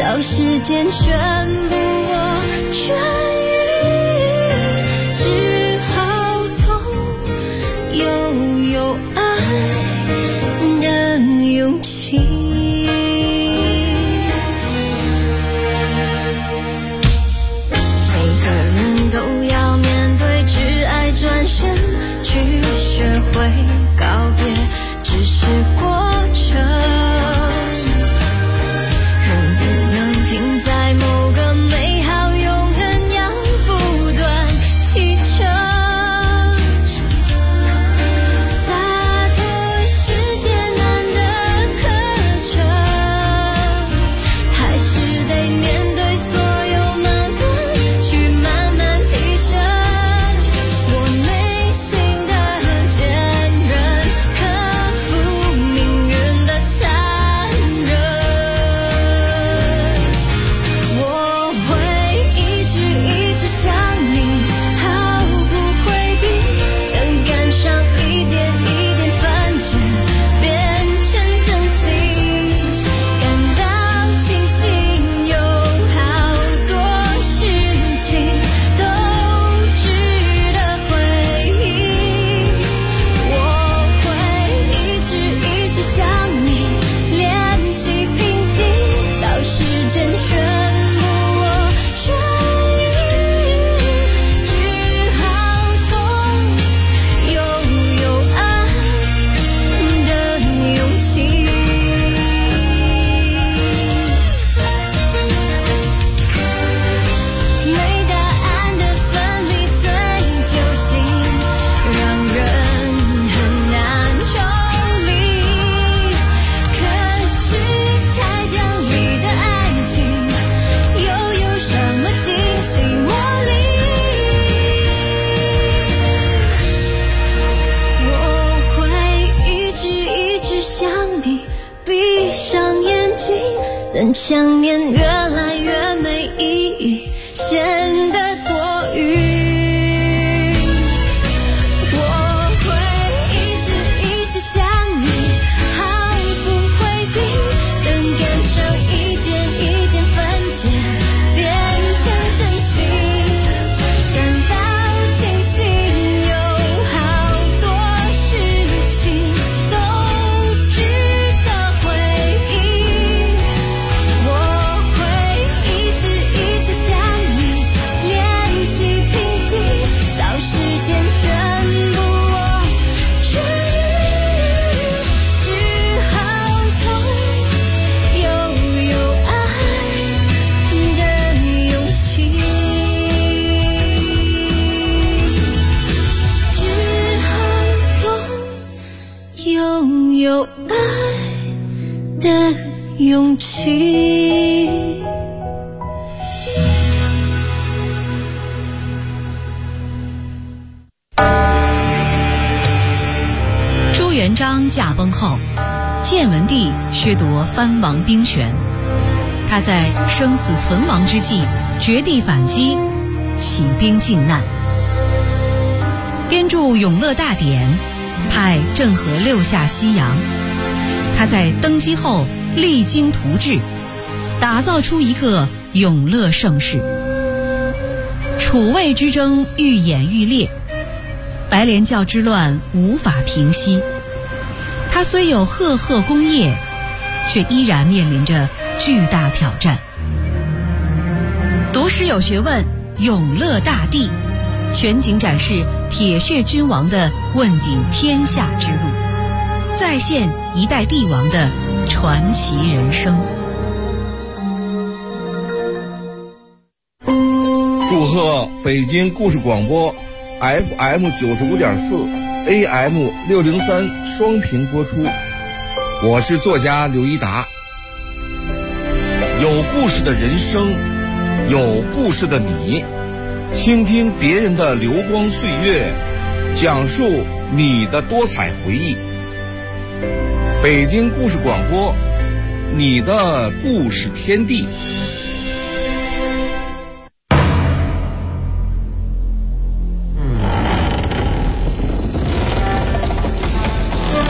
到时间宣布我痊愈，只好痛，又有爱的勇气。每个人都要面对挚爱转身，去学会告别，只是过程。人不能停在某个美好永恒，要不断启程。洒脱是艰难的课程，还是得面对所有矛盾，去慢慢提升我内心的坚韧，克服命运的残忍。我会一直想你，毫不回避，等感伤一点一点翻卷，变成真心，感到庆幸，有好多事情都值得回忆。我会一直想你，练习平静，到时间宣布我痊愈，只好痛，又有爱的勇气。没答案的分离最揪心，让人很难抽离。可是太讲理的爱情，又有什么惊喜魔力？我会一直想你，闭上眼睛，等想念越来越没意义，显得多余。我会一直想你，毫不回避，等感伤一点一点分解，变成真心，感到庆幸，有好多事情都值得回忆。我会一直想你，练习平静，到时间宣布我痊愈，只好痛，又有爱的勇气。只好痛，又有爱的勇气。 朱元璋驾崩后，建文帝削夺藩王兵权，他在生死存亡之际绝地反击，起兵靖难，编著《永乐大典》，派郑和六下西洋。他在登基后励精图治，打造出一个永乐盛世。楚魏之争愈演愈烈，白莲教之乱无法平息。他虽有赫赫功业，却依然面临着巨大挑战。读诗有学问，永乐大帝全景展示铁血君王的问鼎天下之路，再现一代帝王的传奇人生。 祝贺北京故事广播 FM 95.4 AM 603双频播出。我是作家刘一达。有故事的人生，有故事的你，倾听别人的流光岁月，讲述你的多彩回忆。北京故事广播，你的故事天地。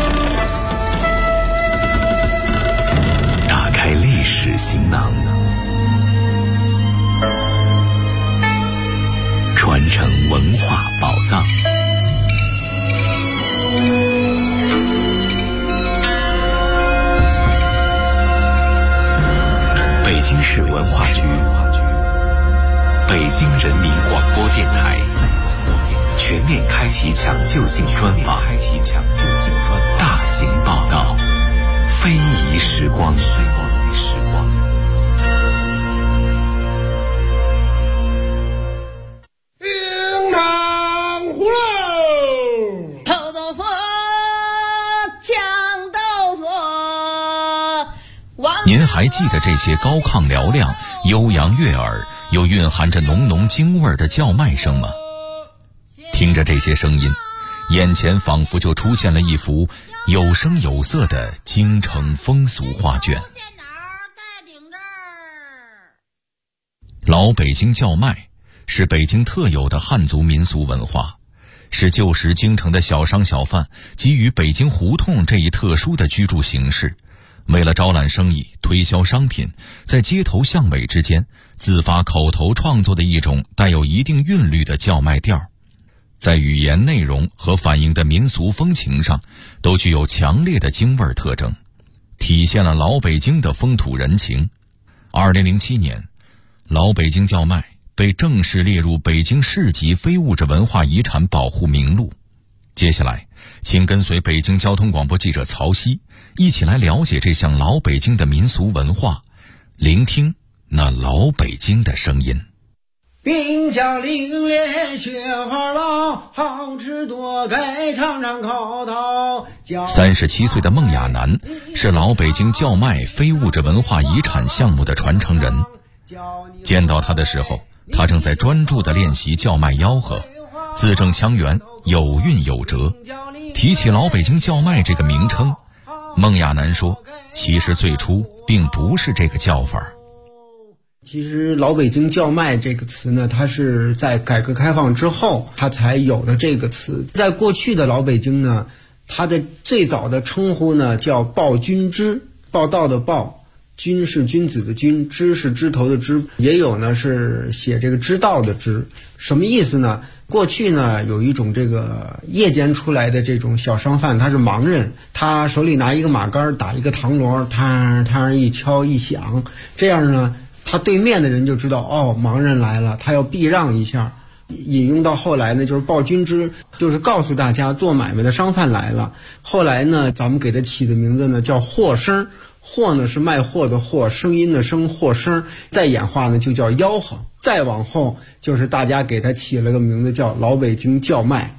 打开历史行囊， 传承文化宝藏。北京市文化局、北京人民广播电台全面开启抢救性专访，大型报道，非遗时光。 冰糖葫芦， 臭豆腐，酱豆腐。 您还记得这些高亢嘹亮、悠扬悦耳又蕴含着浓浓京味儿的叫卖声吗？听着这些声音，眼前仿佛就出现了一幅有声有色的京城风俗画卷。老北京叫卖是北京特有的汉族民俗文化，是旧时京城的小商小贩基于北京胡同这一特殊的居住形式，为了招揽生意、推销商品，在街头巷尾之间自发口头创作的一种带有一定韵律的叫卖调，在语言内容和反映的民俗风情上都具有强烈的京味特征，体现了老北京的风土人情。2007年，老北京叫卖被正式列入北京市级非物质文化遗产保护名录。接下来，请跟随北京交通广播记者曹曦一起来了解这项老北京的民俗文化，聆听那老北京的声音。 冰窖凛冽雪花老，好吃多该尝尝口头。 37岁的孟亚楠是老北京叫卖非物质文化遗产项目的传承人。见到他的时候，他正在专注地练习叫卖吆喝，字正腔圆，有韵有辙。提起老北京叫卖这个名称，孟亚楠说，其实最初并不是这个叫法。 其实老北京叫卖这个词呢，它是在改革开放之后它才有的这个词。在过去的老北京呢，它的最早的称呼呢叫报君知，报道的报，君是君子的君，知是枝头的枝，也有呢是写这个知道的知。什么意思呢？过去呢有一种这个夜间出来的这种小商贩，他是盲人，他手里拿一个马杆打一个唐锣，他一敲一响，这样呢他对面的人就知道，哦，盲人来了，他要避让一下。引用到后来呢，就是报君知，就是告诉大家做买卖的商贩来了。后来呢，咱们给他起的名字呢叫货声，货呢是卖货的货，声音的声，货声。再演化呢就叫吆喝，再往后就是大家给他起了个名字叫老北京叫卖。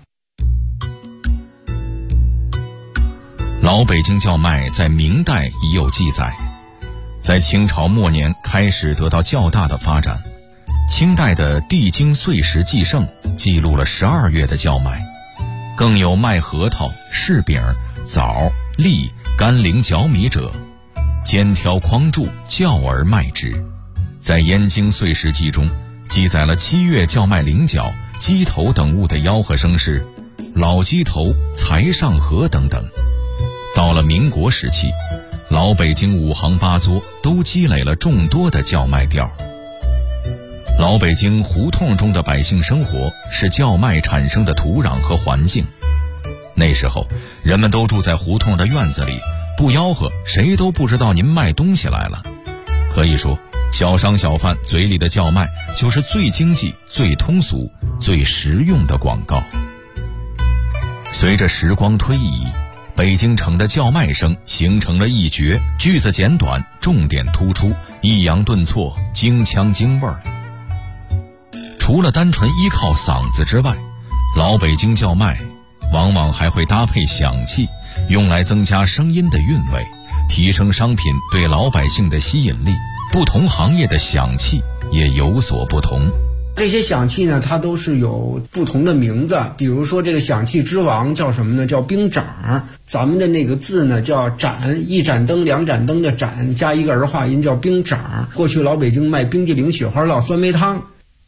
老北京叫卖在明代已有记载，在清朝末年开始得到较大的发展。清代的《地经岁时记胜》记录了12月的叫卖，更有卖核桃、柿饼、枣、栗、甘霖、角米者，肩挑筐柱，叫而卖之。在《燕京岁时记》中记载了7月叫卖菱角、鸡头等物的吆喝声是老鸡头、财上河等等。到了民国时期，老北京5行8作都积累了众多的叫卖调。老北京胡同中的百姓生活是叫卖产生的土壤和环境。那时候人们都住在胡同的院子里，不吆喝谁都不知道您卖东西来了。可以说，小商小贩嘴里的叫卖就是最经济、最通俗、最实用的广告。随着时光推移，北京城的叫卖声形成了一绝，句子简短，重点突出，抑扬顿挫，京腔京味儿。除了单纯依靠嗓子之外，老北京叫卖往往还会搭配响器，用来增加声音的韵味，提升商品对老百姓的吸引力。不同行业的响器也有所不同。 这些响器呢，它都是有不同的名字。比如说这个响器之王叫什么呢？叫冰盏。咱们的那个字呢叫盏，一盏灯两盏灯的盏加一个儿化音叫冰盏。过去老北京卖冰激凌、雪花酪、酸梅汤。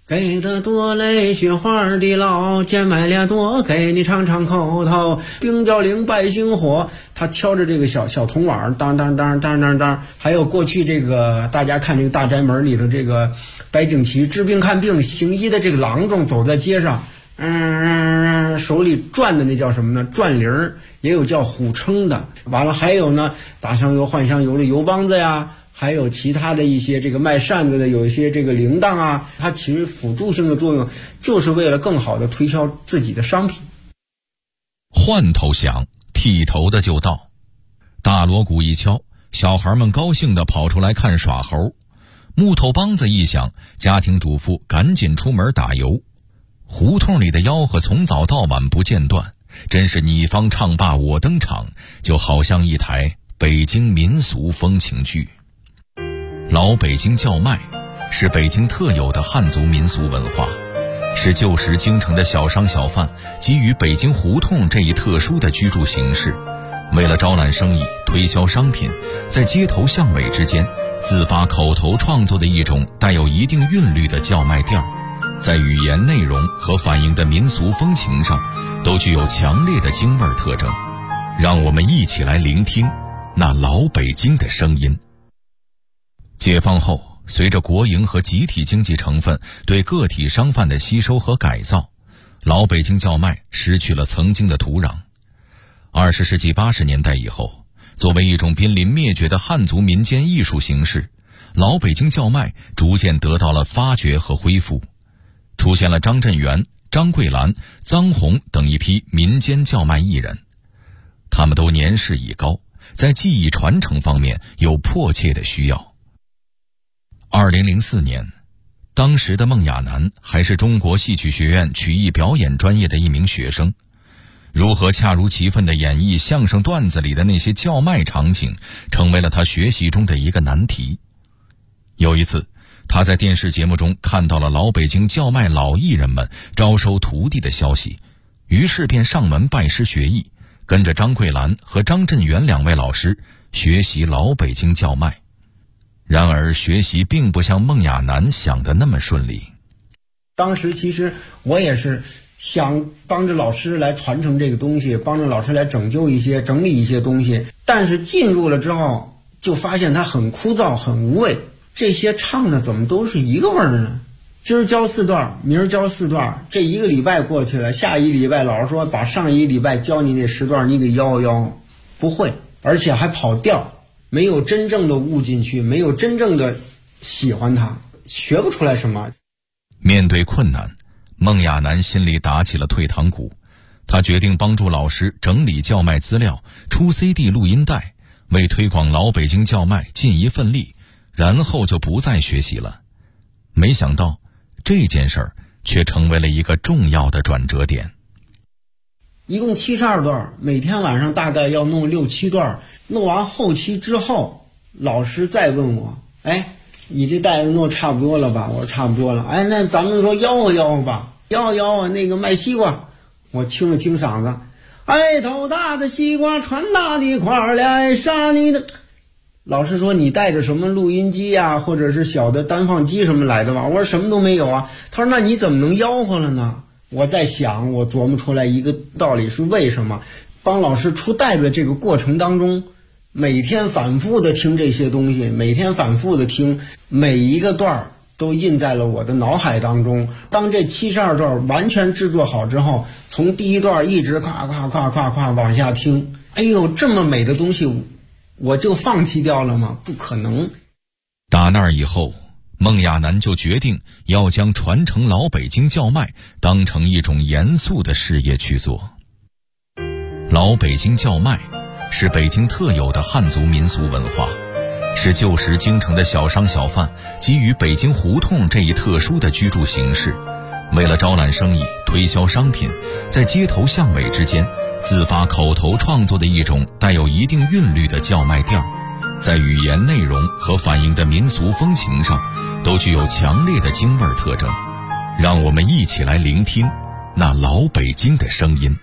给的多嘞，雪花的老，贱卖俩多，给你尝尝口头。冰雕灵百姓火，他敲着这个小铜碗，当当当当当当。还有过去这个大家看这个大宅门里头这个白景琦治病看病行医的这个郎中走在街上，手里转的那叫什么呢？转铃儿，也有叫虎称的。完了还有呢，打香油换香油的油帮子呀。还有其他的一些这个卖扇子的，有一些这个铃铛啊，它其实辅助性的作用，就是为了更好的推销自己的商品。 换头响，剃头的就到，大锣鼓一敲，小孩们高兴地跑出来看耍猴。木头梆子一响，家庭主妇赶紧出门打油。胡同里的吆喝从早到晚不间断，真是你方唱罢我登场，就好像一台北京民俗风情剧。老北京叫卖是北京特有的汉族民俗文化，是旧时京城的小商小贩基于北京胡同这一特殊的居住形式，为了招揽生意推销商品，在街头巷尾之间自发口头创作的一种带有一定韵律的叫卖调，在语言内容和反映的民俗风情上都具有强烈的京味特征。让我们一起来聆听那老北京的声音。解放后，随着国营和集体经济成分对个体商贩的吸收和改造，老北京叫卖失去了曾经的土壤。20世纪80年代以后，作为一种濒临灭绝的汉族民间艺术形式，老北京叫卖逐渐得到了发掘和恢复，出现了张振元、张桂兰、臧洪等一批民间叫卖艺人。他们都年事已高，在技艺传承方面有迫切的需要。2004年，当时的孟亚楠还是中国戏曲学院曲艺表演专业的一名学生，如何恰如其分地演绎相声段子里的那些叫卖场景，成为了他学习中的一个难题。有一次，他在电视节目中看到了老北京叫卖老艺人们招收徒弟的消息，于是便上门拜师学艺，跟着张桂兰和张振元两位老师学习老北京叫卖。然而学习并不像孟亚楠想的那么顺利。 当时其实我也是想帮着老师来传承这个东西，帮着老师来整理一些东西，但是进入了之后就发现它很枯燥很无味，这些唱的怎么都是一个味儿呢？今儿教4段，明儿教4段，这一个礼拜过去了，下一礼拜老师说把上一礼拜教你那10段你给吆，不会，而且还跑调，没有真正的悟进去，没有真正的喜欢它，学不出来什么。 面对困难，孟亚楠心里打起了退堂鼓。他决定帮助老师整理叫卖资料，出 CD 录音带，为推广老北京叫卖尽一份力，然后就不再学习了。没想到这件事儿却成为了一个重要的转折点。 一共72段，每天晚上大概要弄6、7段，弄完后期之后，老师再问我，你这带子弄差不多了吧？我说差不多了。那咱们说吆喝吧，吆那个卖西瓜。我清了清嗓子，头大的西瓜传大的块儿来杀你的。老师说你带着什么录音机呀，或者是小的单放机什么来的吧？我说什么都没有啊。他说那你怎么能吆喝了呢？我在想，我琢磨出来一个道理是为什么。帮老师出带子这个过程当中，每天反复的听这些东西，每天反复的听，每一个段都印在了我的脑海当中。当这72段完全制作好之后，从第一段一直夸往下听，这么美的东西我就放弃掉了吗？不可能。 打那儿以后，孟亚楠就决定要将传承老北京叫卖当成一种严肃的事业去做。老北京叫卖是北京特有的汉族民俗文化，是旧时京城的小商小贩基于北京胡同这一特殊的居住形式，为了招揽生意推销商品，在街头巷尾之间自发口头创作的一种带有一定韵律的叫卖调，在语言内容和反映的民俗风情上都具有强烈的京味特征。让我们一起来聆听那老北京的声音。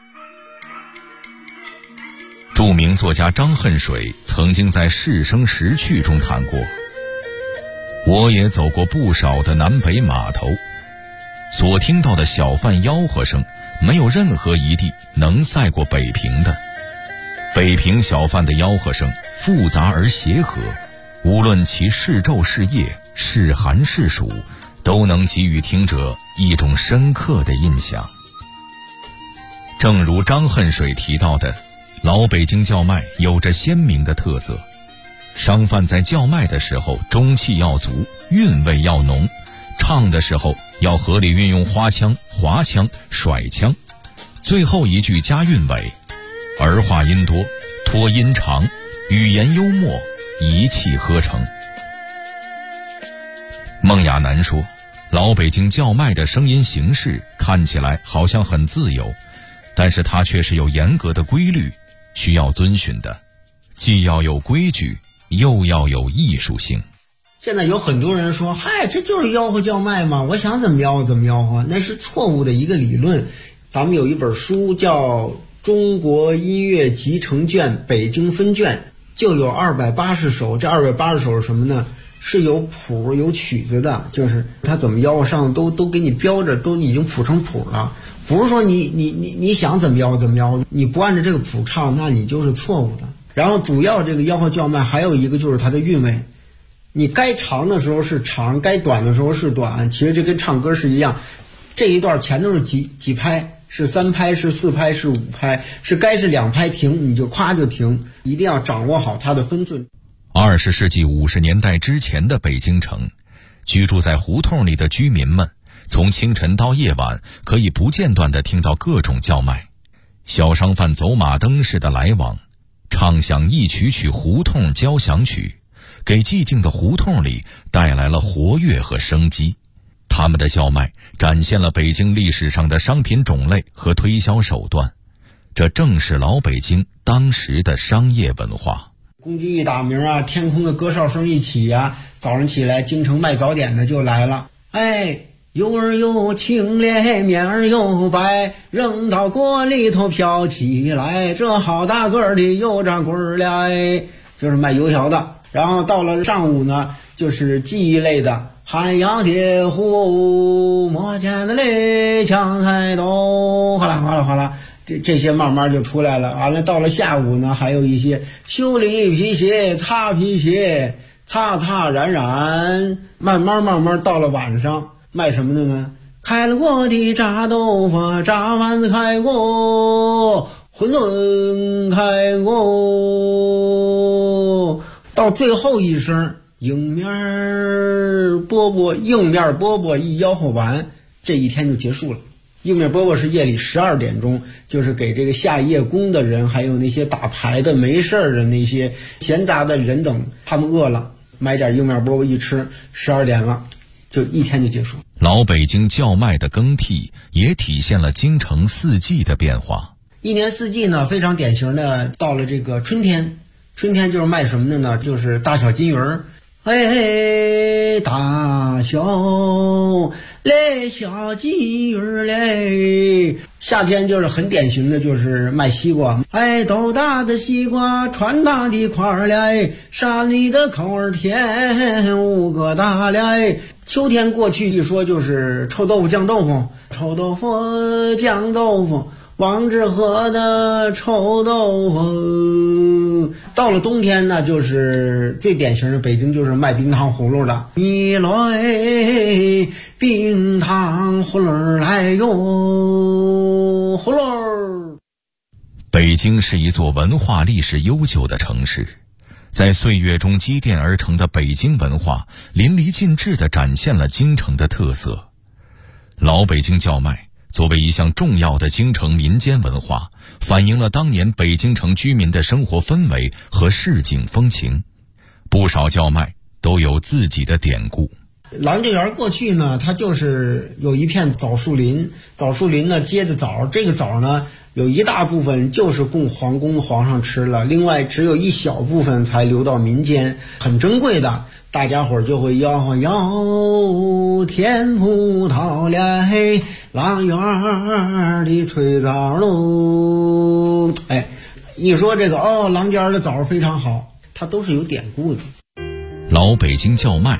著名作家张恨水曾经在《是生识趣》中谈过， 我也走过不少的南北码头，所听到的小贩吆喝声，没有任何一地能赛过北平的。北平小贩的吆喝声复杂而协和，无论其是昼是夜，是寒是暑，都能给予听者一种深刻的印象。正如张恨水提到的，老北京叫卖有着鲜明的特色。商贩在叫卖的时候中气要足，韵味要浓，唱的时候要合理运用花腔、滑腔、甩腔，最后一句加韵尾，儿化音多，拖音长，语言幽默，一气呵成。孟亚楠说，老北京叫卖的声音形式看起来好像很自由，但是它却是有严格的规律需要遵循的，既要有规矩，又要有艺术性。 现在有很多人说，嗨，这就是吆喝叫卖嘛，我想怎么吆喝怎么吆喝，那是错误的一个理论。咱们有一本书叫《中国音乐集成卷北京分卷》，就有280首。这280首是什么呢？是有谱有曲子的，就是它怎么吆喝上都给你标着，都已经谱成谱了。不是说你想怎么吆喝怎么吆喝，你不按照这个谱唱，那你就是错误的。然后主要这个吆喝叫卖还有一个就是它的韵味，你该长的时候是长，该短的时候是短。其实这跟唱歌是一样，这一段前头是几拍，是3拍是4拍是5拍，是该是2拍停你就夸就停，一定要掌握好它的分寸。 20世纪50年代之前的北京城，居住在胡同里的居民们，从清晨到夜晚可以不间断地听到各种叫卖，小商贩走马灯似的来往，唱响一曲曲胡同交响曲，给寂静的胡同里带来了活跃和生机。他们的叫卖展现了北京历史上的商品种类和推销手段，这正是老北京当时的商业文化。 公鸡一打鸣啊，天空的歌哨声一起啊，早上起来京城卖早点的就来了。哎，油儿又清咧，面儿又白，扔到锅里头飘起来，这好大个的油炸滚儿来，就是卖油条的。然后到了上午呢，就是技艺类的，汉阳铁壶，磨尖的嘞，抢海豆，哗啦哗啦哗啦，这些慢慢就出来了。完了到了下午呢，还有一些修理皮鞋、擦皮鞋、擦擦染染，慢慢到了晚上卖什么的呢？开了锅的炸豆腐，炸丸子开锅，馄饨开锅，到最后一声硬面饽饽一吆喝完，这一天就结束了。硬面饽饽是夜里12点钟，就是给这个下夜工的人，还有那些打牌的没事儿的那些闲杂的人等，他们饿了买点硬面饽饽一吃，12点了就一天就结束。 老北京叫卖的更替也体现了京城四季的变化。 一年四季呢，非常典型的到了这个春天就是卖什么的呢？就是大小金鱼儿。哎，大小嘞，小金鱼儿嘞。夏天就是很典型的，就是卖西瓜。哎，豆大的西瓜，川大的块儿嘞，山里的口儿甜，5个大嘞。秋天过去一说就是臭豆腐酱豆腐，臭豆腐酱豆腐，王致和的臭豆腐。到了冬天呢，就是最典型的北京就是卖冰糖葫芦的，米来冰糖葫芦来哟，葫芦。 北京是一座文化历史悠久的城市，在岁月中积淀而成的北京文化淋漓尽致地展现了京城的特色。老北京叫卖作为一项重要的京城民间文化，反映了当年北京城居民的生活氛围和市井风情。不少叫卖都有自己的典故。 郎静园过去呢，它就是有一片枣树林，枣树林呢结的枣，这个枣呢有一大部分就是供皇宫皇上吃了，另外只有一小部分才流到民间，很珍贵的。大家伙就会吆喝吆甜葡萄嘞，郎园的脆枣喽。哎，一说这个郎家的枣非常好，它都是有典故的。 老北京叫卖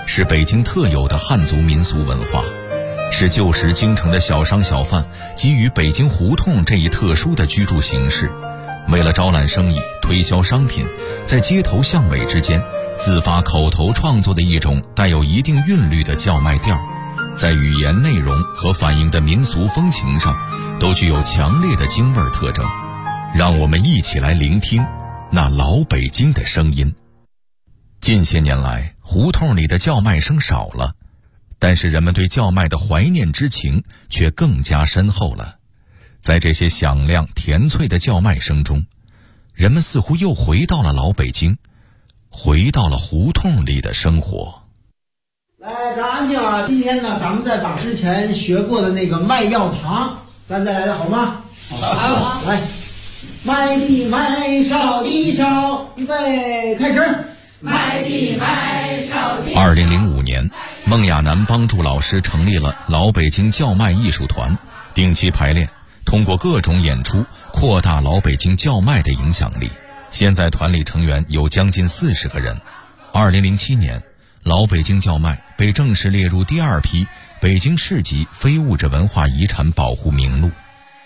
是北京特有的汉族民俗文化，是旧时京城的小商小贩基于北京胡同这一特殊的居住形式，为了招揽生意、推销商品，在街头巷尾之间自发口头创作的一种带有一定韵律的叫卖调，在语言内容和反映的民俗风情上都具有强烈的京味儿特征。让我们一起来聆听那老北京的声音。近些年来，胡同里的叫卖声少了，但是人们对叫卖的怀念之情却更加深厚了。在这些响亮甜脆的叫卖声中，人们似乎又回到了老北京，回到了胡同里的生活。 来，咱安静啊！今天呢，咱们再把之前学过的那个卖药堂，咱再来的好吗？好，来，卖地卖烧地烧，预备开始。卖地卖烧地。 2005年，孟亚楠帮助老师成立了老北京叫卖艺术团，定期排练，通过各种演出扩大老北京叫卖的影响力。现在团里成员有将近40个人。2007年，老北京叫卖被正式列入第2批北京市级非物质文化遗产保护名录。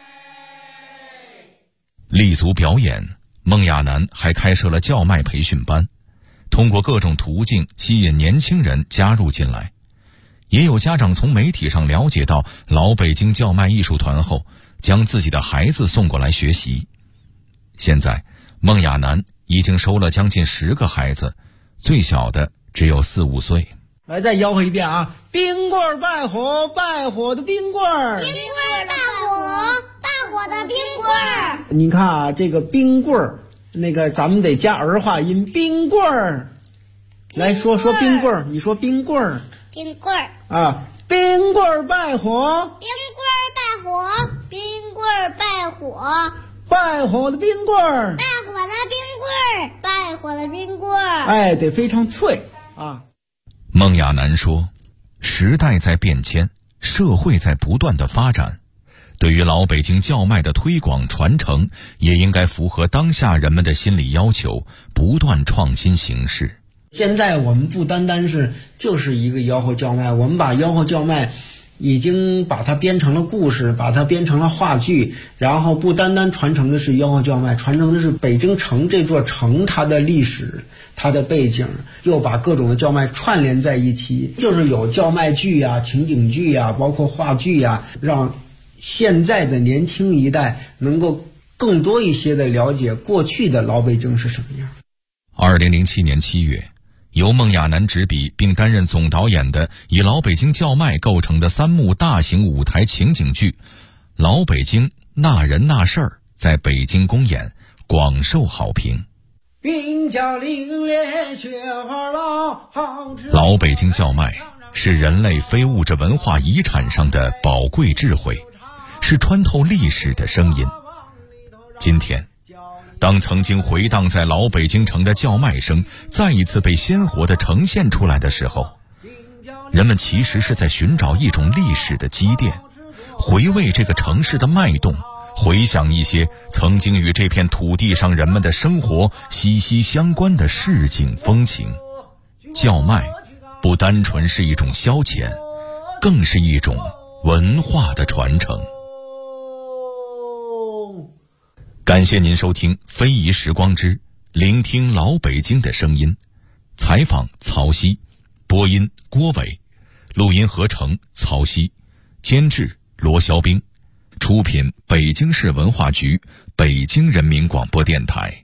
立足表演，孟亚楠还开设了叫卖培训班，通过各种途径吸引年轻人加入进来。也有家长从媒体上了解到老北京叫卖艺术团后，将自己的孩子送过来学习。现在孟亚楠已经收了将近10个孩子，最小的只有4、5岁。 来，再吆喝一遍啊！冰棍儿拜火，拜火的冰棍儿， 冰棍儿拜火，拜火的冰棍儿。 你看啊，这个冰棍儿，那个咱们得加儿化音，冰棍儿。来说冰棍儿，你说冰棍儿。 冰棍儿啊，冰棍儿拜火， 冰棍儿拜火，冰棍儿拜火， 拜火的冰棍儿， 拜火的冰棍儿，拜火的冰棍儿。 哎，得非常脆啊。 孟亚楠说，时代在变迁，社会在不断的发展，对于老北京叫卖的推广传承，也应该符合当下人们的心理要求，不断创新形式。 现在我们不单单就是一个吆喝叫卖，我们把吆喝叫卖已经把它编成了故事，把它编成了话剧，然后不单单传承的是吆喝叫卖，传承的是北京城这座城它的历史、它的背景，又把各种的叫卖串联在一起，就是有叫卖剧啊、情景剧啊，包括话剧啊，让现在的年轻一代能够更多一些的了解过去的老北京是什么样。 2007年7月，由孟亚楠执笔并担任总导演的以老北京叫卖构成的3幕大型舞台情景剧《老北京那人那事儿》在北京公演，广受好评。老北京叫卖是人类非物质文化遗产上的宝贵智慧，是穿透历史的声音。今天，当曾经回荡在老北京城的叫卖声再一次被鲜活地呈现出来的时候，人们其实是在寻找一种历史的积淀，回味这个城市的脉动，回想一些曾经与这片土地上人们的生活息息相关的市井风情。叫卖不单纯是一种消遣，更是一种文化的传承。感谢您收听《非遗时光之聆听老北京的声音》，采访曹曦，播音郭伟，录音合成曹曦，监制罗肖兵，出品北京市文化局、北京人民广播电台。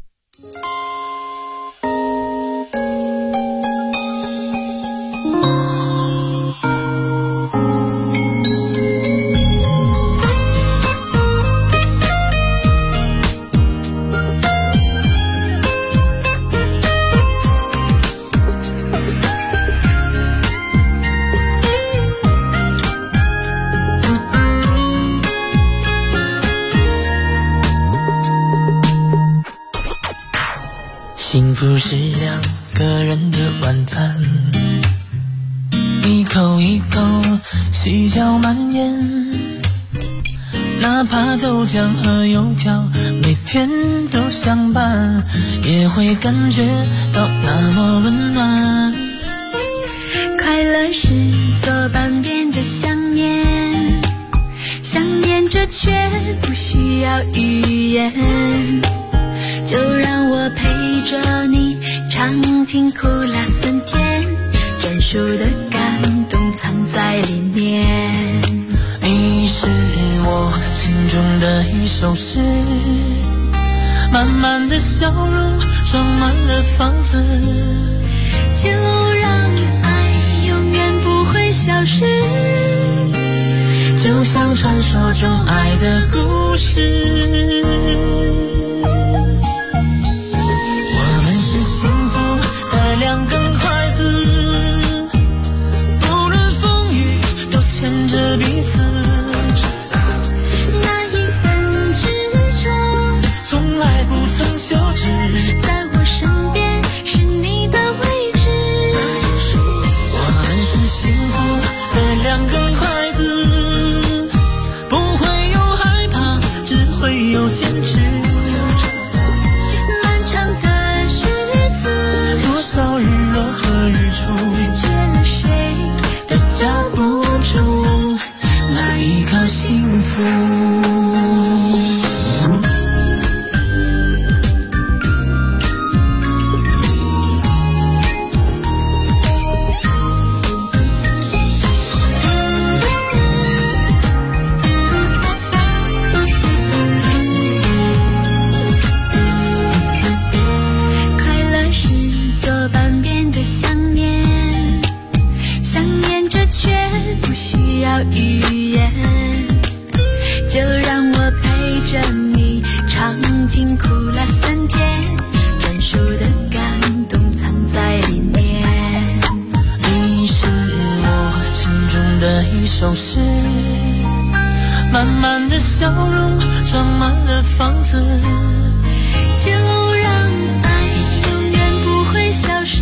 幸福是2个人的晚餐，一口一口细嚼慢咽，哪怕豆浆和油条每天都相伴，也会感觉到那么温暖。 了是左半边的想念，想念着却不需要语言，就让我陪着你唱尽苦辣酸甜，专属的感动藏在里面。 你是我心中的一首诗，满满的笑容装满了房子， 就让爱永远不会消失， 就像传说中爱的故事。我们是幸福的两根筷子，不论风雨都牵着彼此， 那一份执着从来不曾休止， 在我身边是你的位置。 我们是幸福的两根筷子，不会有害怕，只会有坚持。 漫长的日子， 多少日落和日出， 缺了谁都交不出那一颗幸福。 快乐是左半边的想念，想念着却不需要语言，就让我陪着你尝尽苦辣酸甜，专属的感动藏在里面。 你是我心中的一首诗，满满的笑容装满了房子， 就让爱永远不会消失，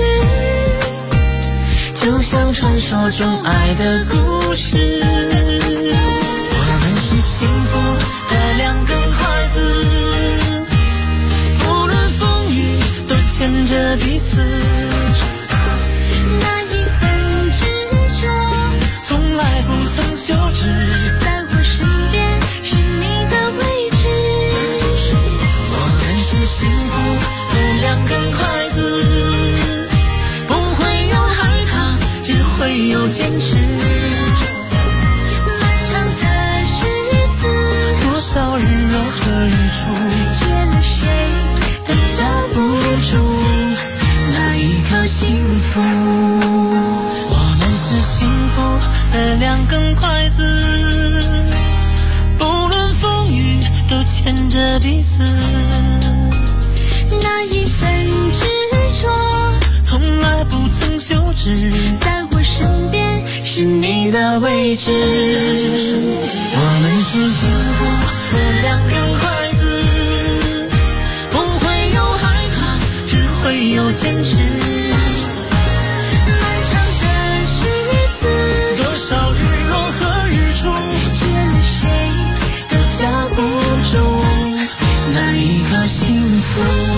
就像传说中爱的故事。我们是幸福的两根筷子，不论风雨都牵着彼此， 那一份执着从来不曾休止， 在我身边是你的位置。 我们是幸福的两根筷子，不会有害怕，只会有坚持。 漫长的日子， 多少日落和日出， 缺了谁都交不出那一颗幸福。我们是幸福的两根筷子，不论风雨都牵着彼此， 那一份执着从来不曾休止， 在我身边是你的位置。 我们是幸福的两根筷子，不会有害怕，只会有坚持。 漫长的日子， 多少日落和日出， 缺了谁都交不出那一颗幸福。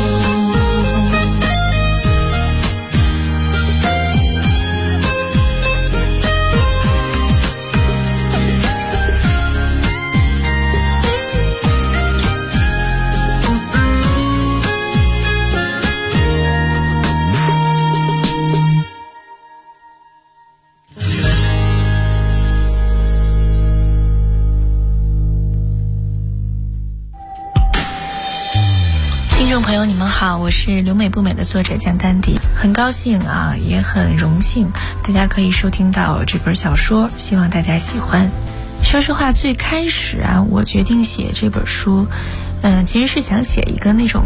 听众朋友你们好，我是留美不美的作者江丹迪，很高兴啊，也很荣幸大家可以收听到这本小说，希望大家喜欢。说实话，最开始啊，我决定写这本书其实是想写一个那种